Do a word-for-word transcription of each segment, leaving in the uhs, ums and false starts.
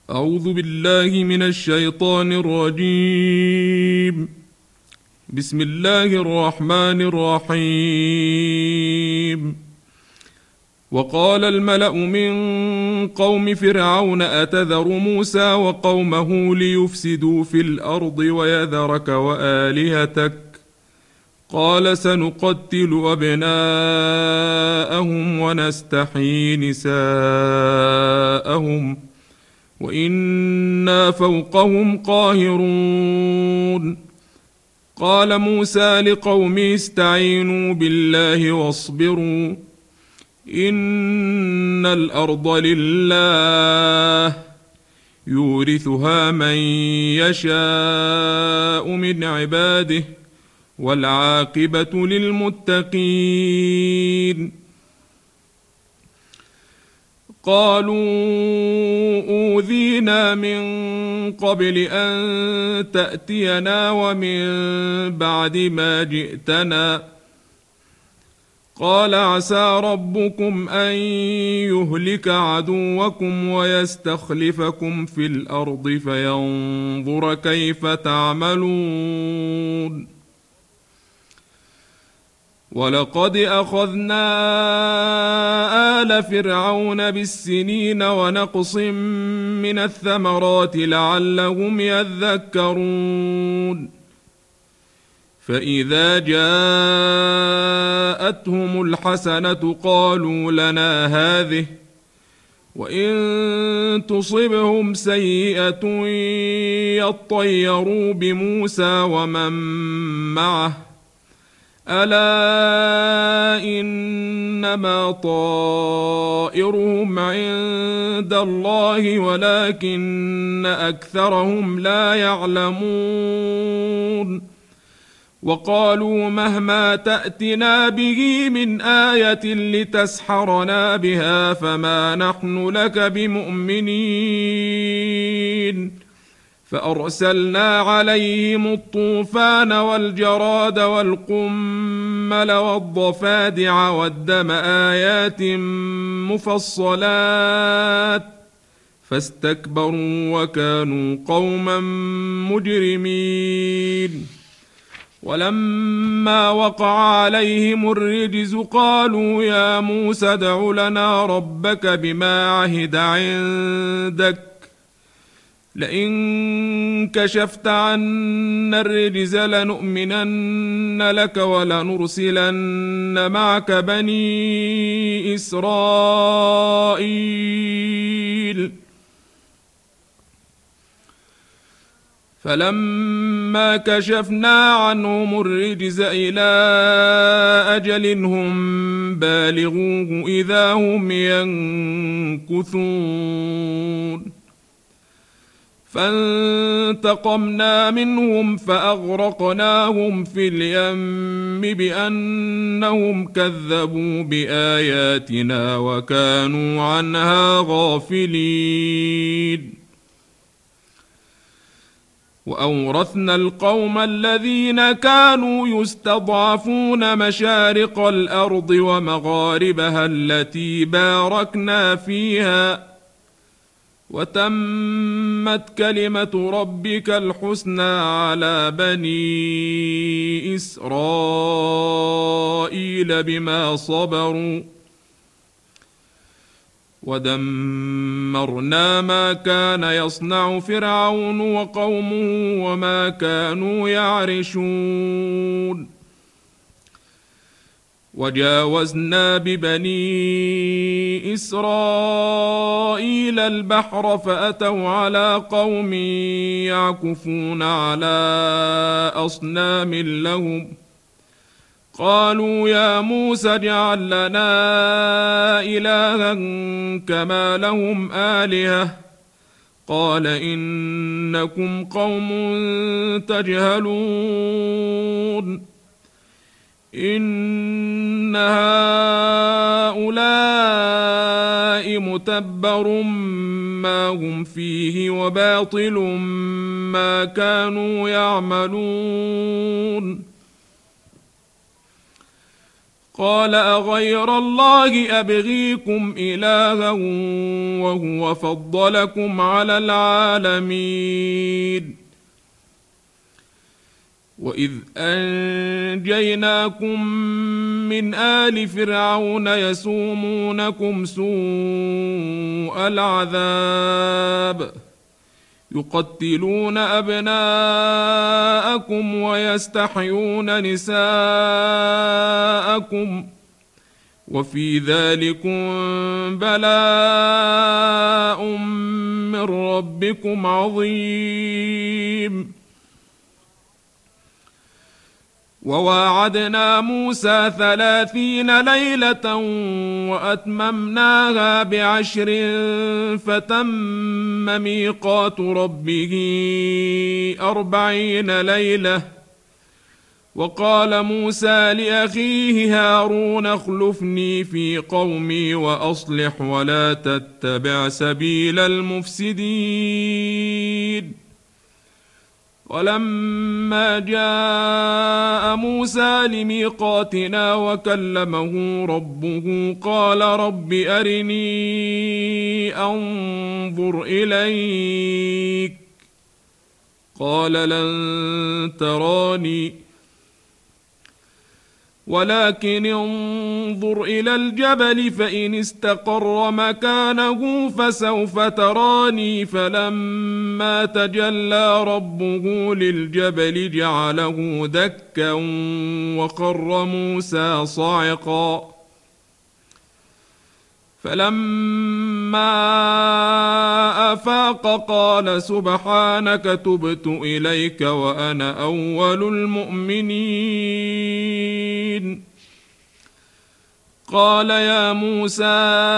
أعوذ بالله من الشيطان الرجيم. بسم الله الرحمن الرحيم. وقال الملأ من قوم فرعون أتذر موسى وقومه ليفسدوا في الأرض ويذرك وآلهتك قال سنقتل أبناءهم ونستحيي نساءهم وإنا فوقهم قاهرون. قال موسى لقومه استعينوا بالله واصبروا إن الأرض لله يورثها من يشاء من عباده والعاقبة للمتقين. قالوا أوذينا من قبل أن تأتينا ومن بعد ما جئتنا قال عسى ربكم أن يهلك عدوكم ويستخلفكم في الأرض فينظر كيف تعملون. ولقد أخذنا آل فرعون بالسنين ونقص من الثمرات لعلهم يذكرون. فإذا جاءتهم الحسنة قالوا لنا هذه وإن تصبهم سيئة يطيروا بموسى ومن معه ألا إنما طائرهم عند الله ولكن أكثرهم لا يعلمون. وقالوا مهما تأتنا به من آية لتسحرنا بها فما نحن لك بمؤمنين. فأرسلنا عليهم الطوفان والجراد والقمل والضفادع والدم آيات مفصلات فاستكبروا وكانوا قوما مجرمين. ولما وقع عليهم الرجز قالوا يا موسى ادع لنا ربك بما عهد عندك لئن كشفت عنا الرجز لنؤمنن لك ولنرسلن معك بني إسرائيل. فلما كشفنا عنهم الرجز إلى أجل هم بالغوه إذا هم ينكثون. فانتقمنا منهم فأغرقناهم في اليم بأنهم كذبوا بآياتنا وكانوا عنها غافلين. وأورثنا القوم الذين كانوا يستضعفون مشارق الأرض ومغاربها التي باركنا فيها وتمت كلمة ربك الحسنى على بني إسرائيل بما صبروا ودمرنا ما كان يصنع فرعون وقومه وما كانوا يعرشون. وجاوزنا ببني إسرائيل البحر فأتوا على قوم يعكفون على أصنام لهم قالوا يا موسى اجعل لنا إلها كما لهم آلهة قال إنكم قوم تجهلون. إن هؤلاء متبر ما هم فيه وباطل ما كانوا يعملون. قال أغير الله أبغيكم إلها وهو فضلكم على العالمين وإذ أنجيناكم من آل فرعون يسومونكم سوء العذاب يقتلون أبناءكم ويستحيون نساءكم وفي ذلكم بلاء من ربكم عظيم وواعدنا موسى ثلاثين ليلة وأتممناها بعشر فتم ميقات ربه أربعين ليلة وقال موسى لأخيه هارون اخلفني في قومي وأصلح ولا تتبع سبيل المفسدين ولما جاء موسى لميقاتنا وكلمه ربه قال رب أرني أنظر إليك قال لن تراني ولكن انظر إلى الجبل فإن استقر مكانه فسوف تراني فلما تجلى ربه للجبل جعله دكا وخر موسى صعقا فلما أفاق قال سبحانك تبت إليك وأنا أول المؤمنين قال يا موسى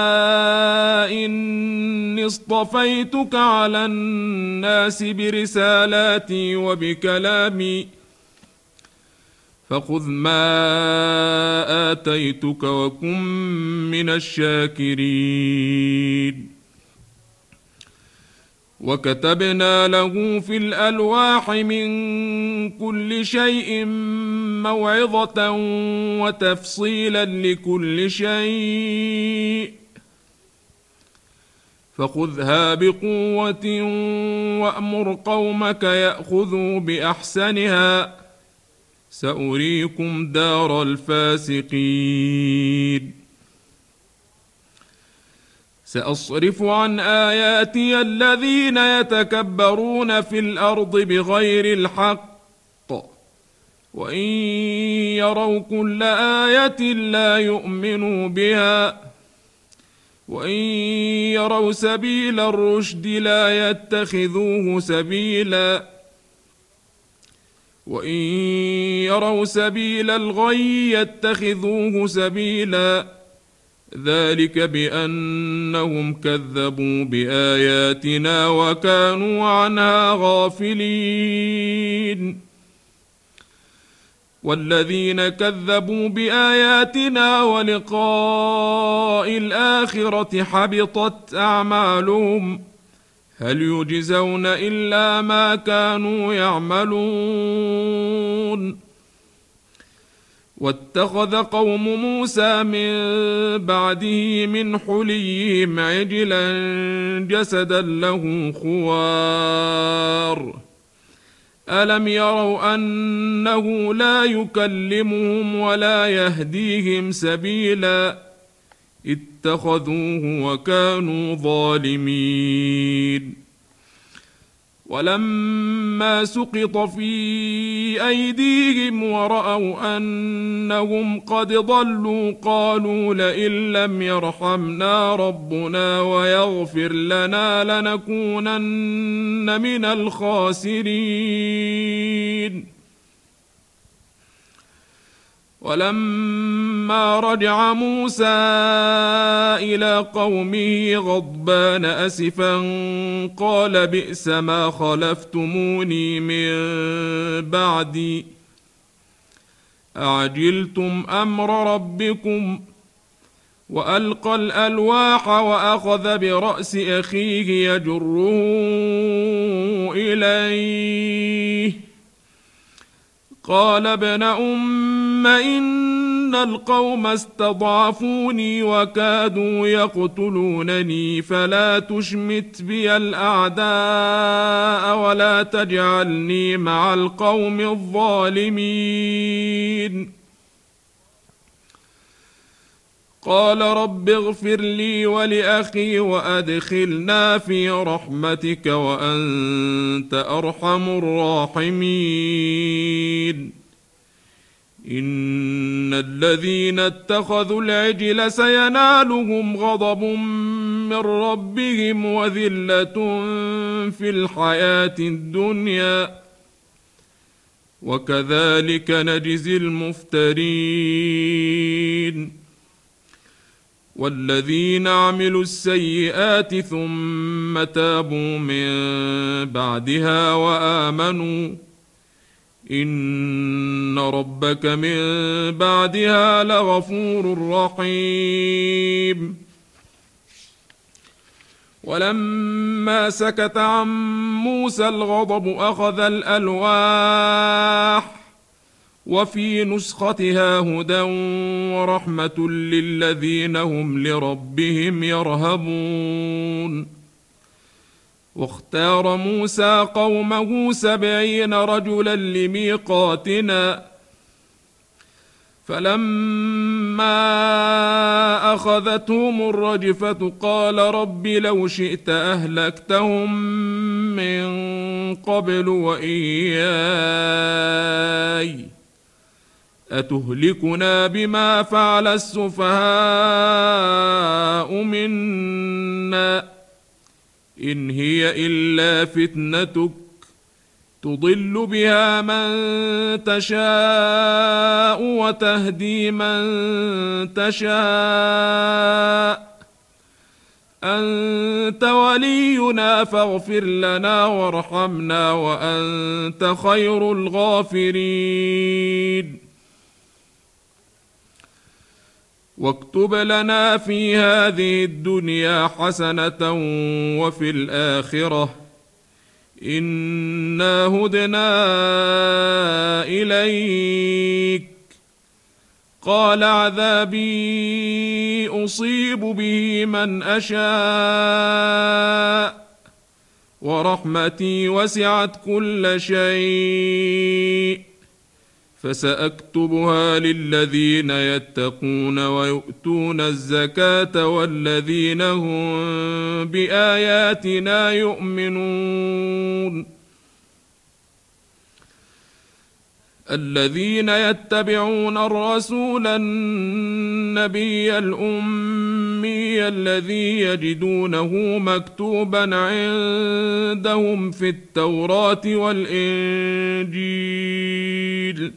إني اصطفيتك على الناس برسالاتي وبكلامي فخذ ما آتيتك وكن من الشاكرين وكتبنا له في الألواح من كل شيء موعظة وتفصيلا لكل شيء فخذها بقوة وأمر قومك يأخذوا بأحسنها سأريكم دار الفاسقين سأصرف عن آياتي الذين يتكبرون في الأرض بغير الحق وإن يروا كل آية لا يؤمنوا بها وإن يروا سبيل الرشد لا يتخذوه سبيلا وإن يروا سبيل الغي يتخذوه سبيلا ذلك بأنهم كذبوا بآياتنا وكانوا عنها غافلين والذين كذبوا بآياتنا ولقاء الآخرة حبطت أعمالهم هل يجزون إلا ما كانوا يعملون واتخذ قوم موسى من بعده من حليهم عجلا جسدا له خوار ألم يروا أنه لا يكلمهم ولا يهديهم سبيلا اتخذوه وكانوا ظالمين ولما سقط في أيديهم ورأوا أنهم قد ضلوا قالوا لئن لم يرحمنا ربنا ويغفر لنا لنكونن من الخاسرين ولما رجع موسى إلى قومه غضبان أسفا قال بئس ما خلفتموني من بعدي أعجلتم أمر ربكم وألقى الألواح وأخذ برأس أخيه يجره إليه قال ابن أم إن إن القوم استضعفوني وكادوا يقتلونني فلا تشمت بي الأعداء ولا تجعلني مع القوم الظالمين. قال رب اغفر لي ولأخي وأدخلنا في رحمتك وأنت أرحم الراحمين. إن الذين اتخذوا العجل سينالهم غضب من ربهم وذلة في الحياة الدنيا وكذلك نجزي المفترين. والذين عملوا السيئات ثم تابوا من بعدها وآمنوا إن ربك من بعدها لغفور رحيم. ولما سكت عن موسى الغضب أخذ الألواح وفي نسختها هدى ورحمة للذين هم لربهم يرهبون. واختار موسى قومه سبعين رجلا لميقاتنا فلما أخذتهم الرجفة قال رب لو شئت أهلكتهم من قبل وإياي أتهلكنا بما فعل السفهاء منا إن هي إلا فتنتك تضل بها من تشاء وتهدي من تشاء أنت ولينا فاغفر لنا وارحمنا وأنت خير الغافرين. واكتب لنا في هذه الدنيا حسنة وفي الآخرة إنا هدنا إليك. قال عذابي أصيب به من أشاء ورحمتي وسعت كل شيء فسأكتبها للذين يتقون ويؤتون الزكاة والذين هم بآياتنا يؤمنون. الذين يتبعون الرسول النبي الأمي الذي يجدونه مكتوبا عندهم في التوراة والإنجيل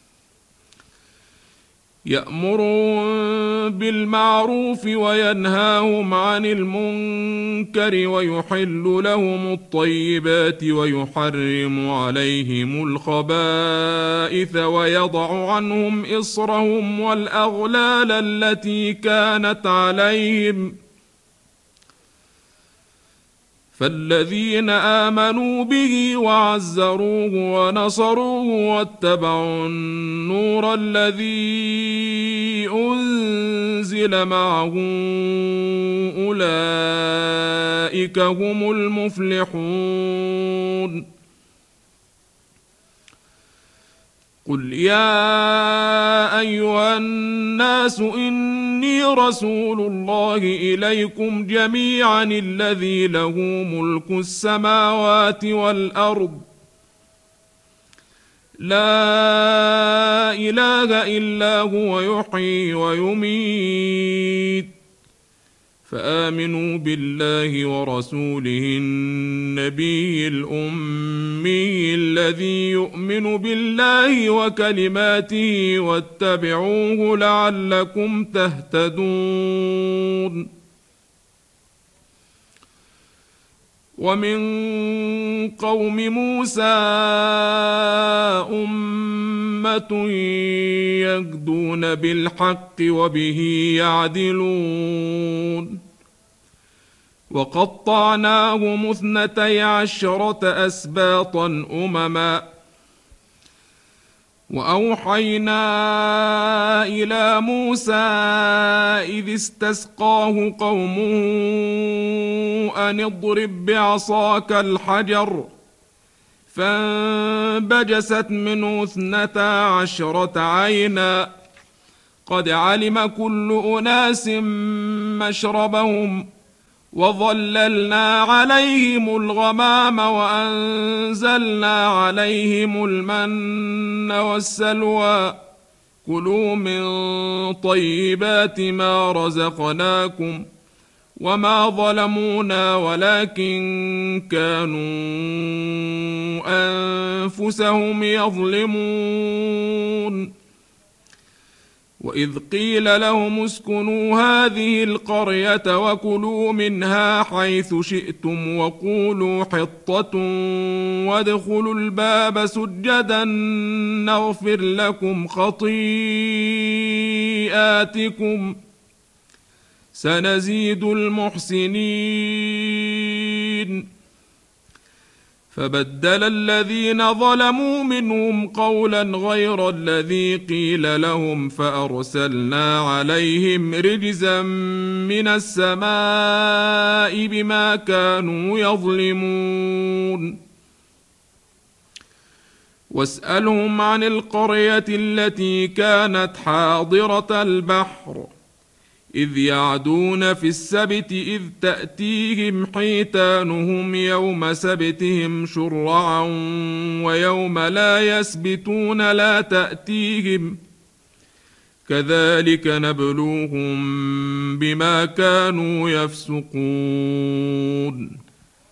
يأمرون بالمعروف وينهاهم عن المنكر ويحل لهم الطيبات ويحرم عليهم الخبائث ويضع عنهم إصرهم والأغلال التي كانت عليهم. فالذين آمنوا به وعزروه ونصروه واتبعوا النور الذي أنزل معه أولئك هم المفلحون. قل يا أيها الناس إني رسول الله إليكم جميعا الذي له ملك السماوات والأرض لا إله إلا هو يحيي ويميت فآمنوا بالله ورسوله النبي الأمي الذي يؤمن بالله وكلماته واتبعوه لعلكم تهتدون. ومن قوم موسى أمة يهدون بالحق وبه يعدلون. وقطعناهم اثنتي عشرة أسباطا أمما وأوحينا إلى موسى إذ استسقاه قومه أن اضرب بعصاك الحجر فانبجست منه اثنتا عشرة عينا قد علم كل أناس مشربهم وظللنا عليهم الغمام وأنزلنا عليهم المن والسلوى كلوا من طيبات ما رزقناكم وما ظلمونا ولكن كانوا أنفسهم يظلمون وإذ قيل لهم اسكنوا هذه القرية وكلوا منها حيث شئتم وقولوا حطة وادخلوا الباب سجدا نغفر لكم خطيئاتكم سنزيد المحسنين فبدل الذين ظلموا منهم قولا غير الذي قيل لهم فأرسلنا عليهم رجزا من السماء بما كانوا يظلمون واسألهم عن القرية التي كانت حاضرة البحر إذ يعدون في السبت إذ تأتيهم حيتانهم يوم سبتهم شرعا ويوم لا يسبتون لا تأتيهم كذلك نبلوهم بما كانوا يفسقون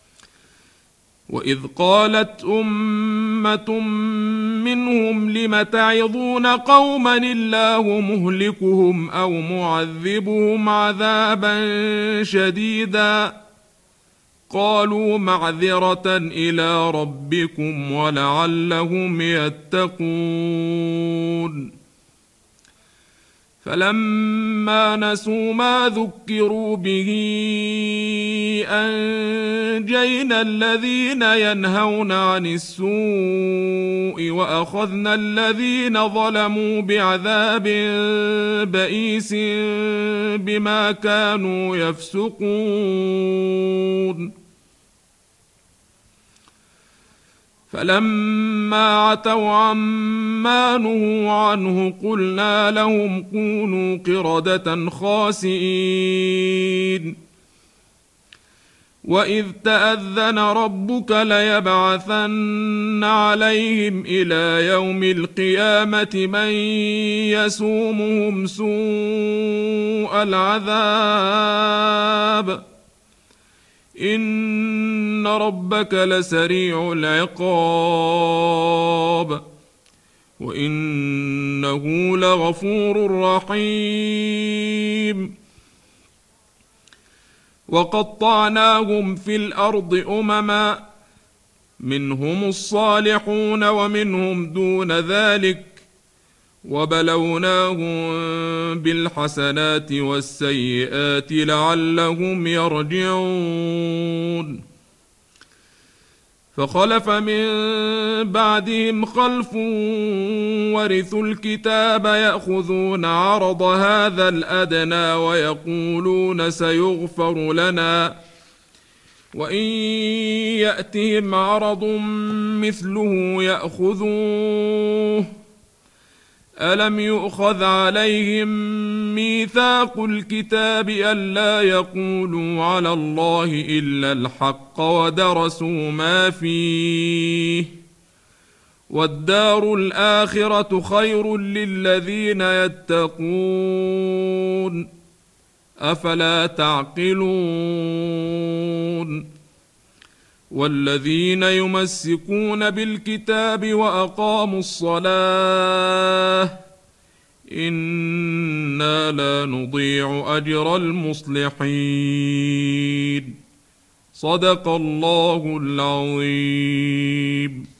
وإذ قالت أمة منهم لم تعظون قوما الله مهلكهم أو معذبهم عذابا شديدا قالوا معذرة إلى ربكم ولعلهم يتقون فلما نسوا ما ذكروا به أنجينا الذين ينهون عن السوء وأخذنا الذين ظلموا بعذاب بئيس بما كانوا يفسقون فلما عتوا عما نهوا عنه قلنا لهم كونوا قردة خاسئين وإذ تأذن ربك ليبعثن عليهم إلى يوم القيامة من يسومهم سوء العذاب إن ربك لسريع العقاب وإنه لغفور رحيم وقطعناهم في الأرض أمما منهم الصالحون ومنهم دون ذلك وبلوناهم بالحسنات والسيئات لعلهم يرجعون فخلف من بعدهم خلف ورثوا الكتاب يأخذون عرض هذا الأدنى ويقولون سيغفر لنا وإن يأتهم عرض مثله يأخذوه ألم يؤخذ عليهم ميثاق الكتاب ألا يقولوا على الله إلا الحق ودرسوا ما فيه والدار الآخرة خير للذين يتقون أفلا تعقلون والذين يمسكون بالكتاب وأقاموا الصلاة إنا لا نضيع أجر المصلحين صدق الله العظيم.